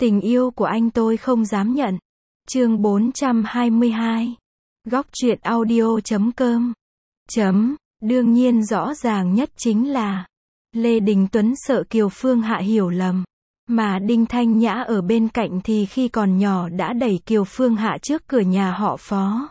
Tình yêu của anh tôi không dám nhận. Chương 422. Góc truyện audio.com. Đương nhiên rõ ràng nhất chính là Lê Đình Tuấn sợ Kiều Phương Hạ hiểu lầm. Mà Đinh Thanh Nhã ở bên cạnh thì khi còn nhỏ đã đẩy Kiều Phương Hạ trước cửa nhà họ Phó.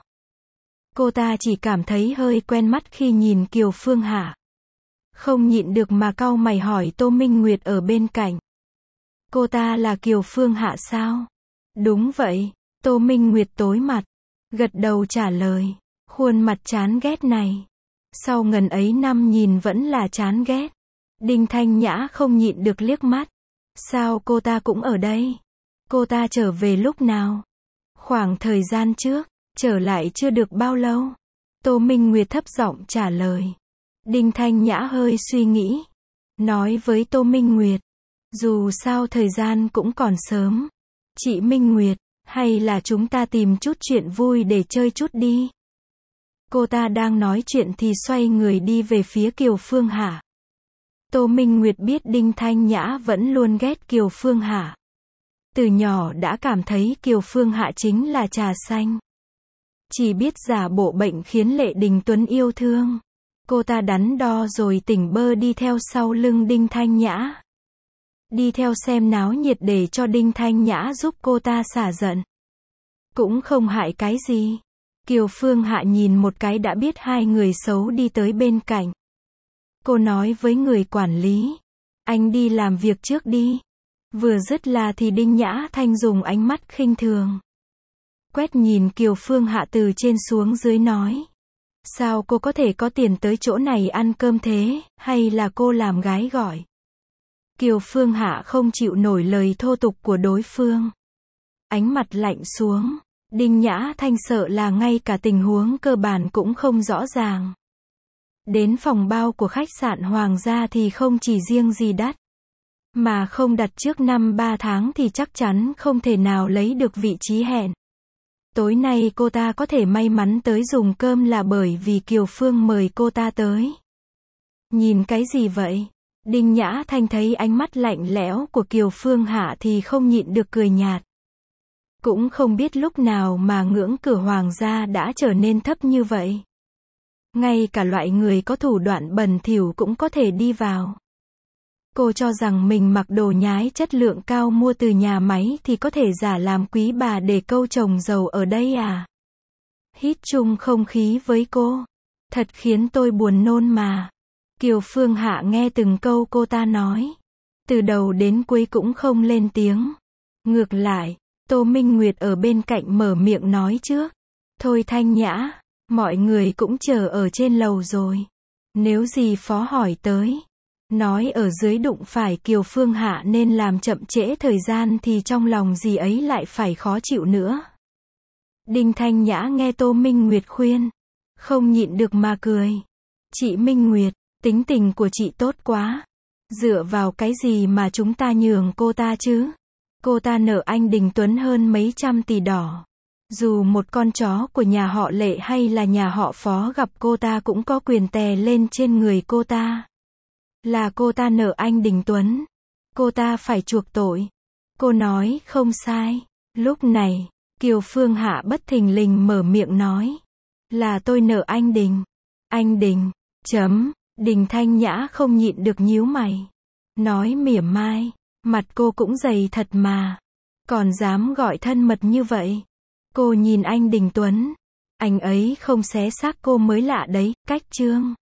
Cô ta chỉ cảm thấy hơi quen mắt khi nhìn Kiều Phương Hạ. Không nhịn được mà cau mày hỏi Tô Minh Nguyệt ở bên cạnh. Cô ta là Kiều Phương Hạ sao? Đúng vậy, Tô Minh Nguyệt tối mặt, gật đầu trả lời. Khuôn mặt chán ghét này, sau ngần ấy năm nhìn vẫn là chán ghét. Đinh Thanh Nhã không nhịn được liếc mắt. Sao cô ta cũng ở đây? Cô ta trở về lúc nào? Khoảng thời gian trước, trở lại chưa được bao lâu. Tô Minh Nguyệt thấp giọng trả lời. Đinh Thanh Nhã hơi suy nghĩ, nói với Tô Minh Nguyệt. Dù sao thời gian cũng còn sớm. Chị Minh Nguyệt, hay là chúng ta tìm chút chuyện vui để chơi chút đi. Cô ta đang nói chuyện thì xoay người đi về phía Kiều Phương Hạ. Tô Minh Nguyệt biết Đinh Thanh Nhã vẫn luôn ghét Kiều Phương Hạ. Từ nhỏ đã cảm thấy Kiều Phương Hạ chính là trà xanh. Chỉ biết giả bộ bệnh khiến Lê Đình Tuấn yêu thương. Cô ta đắn đo rồi tỉnh bơ đi theo sau lưng Đinh Thanh Nhã. Đi theo xem náo nhiệt để cho Đinh Thanh Nhã giúp cô ta xả giận. Cũng không hại cái gì. Kiều Phương Hạ nhìn một cái đã biết hai người xấu đi tới bên cạnh. Cô nói với người quản lý. Anh đi làm việc trước đi. Vừa dứt là thì Đinh Nhã Thanh dùng ánh mắt khinh thường. Quét nhìn Kiều Phương Hạ từ trên xuống dưới nói. Sao cô có thể có tiền tới chỗ này ăn cơm thế, hay là cô làm gái gọi? Kiều Phương Hạ không chịu nổi lời thô tục của đối phương. Ánh mặt lạnh xuống. Đinh Nhã Thanh sợ là ngay cả tình huống cơ bản cũng không rõ ràng. Đến phòng bao của khách sạn Hoàng gia thì không chỉ riêng gì đắt, mà không đặt trước 5-3 tháng thì chắc chắn không thể nào lấy được vị trí hẹn. Tối nay cô ta có thể may mắn tới dùng cơm là bởi vì Kiều Phương mời cô ta tới. Nhìn cái gì vậy? Đinh Nhã Thanh thấy ánh mắt lạnh lẽo của Kiều Phương Hạ thì không nhịn được cười nhạt. Cũng không biết lúc nào mà ngưỡng cửa Hoàng gia đã trở nên thấp như vậy. Ngay cả loại người có thủ đoạn bẩn thỉu cũng có thể đi vào. Cô cho rằng mình mặc đồ nhái chất lượng cao mua từ nhà máy thì có thể giả làm quý bà để câu chồng giàu ở đây à? Hít chung không khí với cô. Thật khiến tôi buồn nôn mà. Kiều Phương Hạ nghe từng câu cô ta nói. Từ đầu đến cuối cũng không lên tiếng. Ngược lại, Tô Minh Nguyệt ở bên cạnh mở miệng nói trước. Thôi Thanh Nhã, mọi người cũng chờ ở trên lầu rồi. Nếu gì Phó hỏi tới, nói ở dưới đụng phải Kiều Phương Hạ nên làm chậm trễ thời gian thì trong lòng gì ấy lại phải khó chịu nữa. Đinh Thanh Nhã nghe Tô Minh Nguyệt khuyên, không nhịn được mà cười. Chị Minh Nguyệt, tính tình của chị tốt quá. Dựa vào cái gì mà chúng ta nhường cô ta chứ? Cô ta nợ anh Đình Tuấn hơn mấy trăm tỷ đỏ. Dù một con chó của nhà họ Lệ hay là nhà họ Phó gặp cô ta cũng có quyền tè lên trên người cô ta. Là cô ta nợ anh Đình Tuấn. Cô ta phải chuộc tội. Cô nói không sai. Lúc này, Kiều Phương Hạ bất thình lình mở miệng nói. Là tôi nợ anh Đình. Anh Đình. Đình Thanh Nhã không nhịn được nhíu mày. Nói mỉa mai. Mặt cô cũng dày thật mà. Còn dám gọi thân mật như vậy. Cô nhìn anh Đình Tuấn. Anh ấy không xé xác cô mới lạ đấy. Cách trương.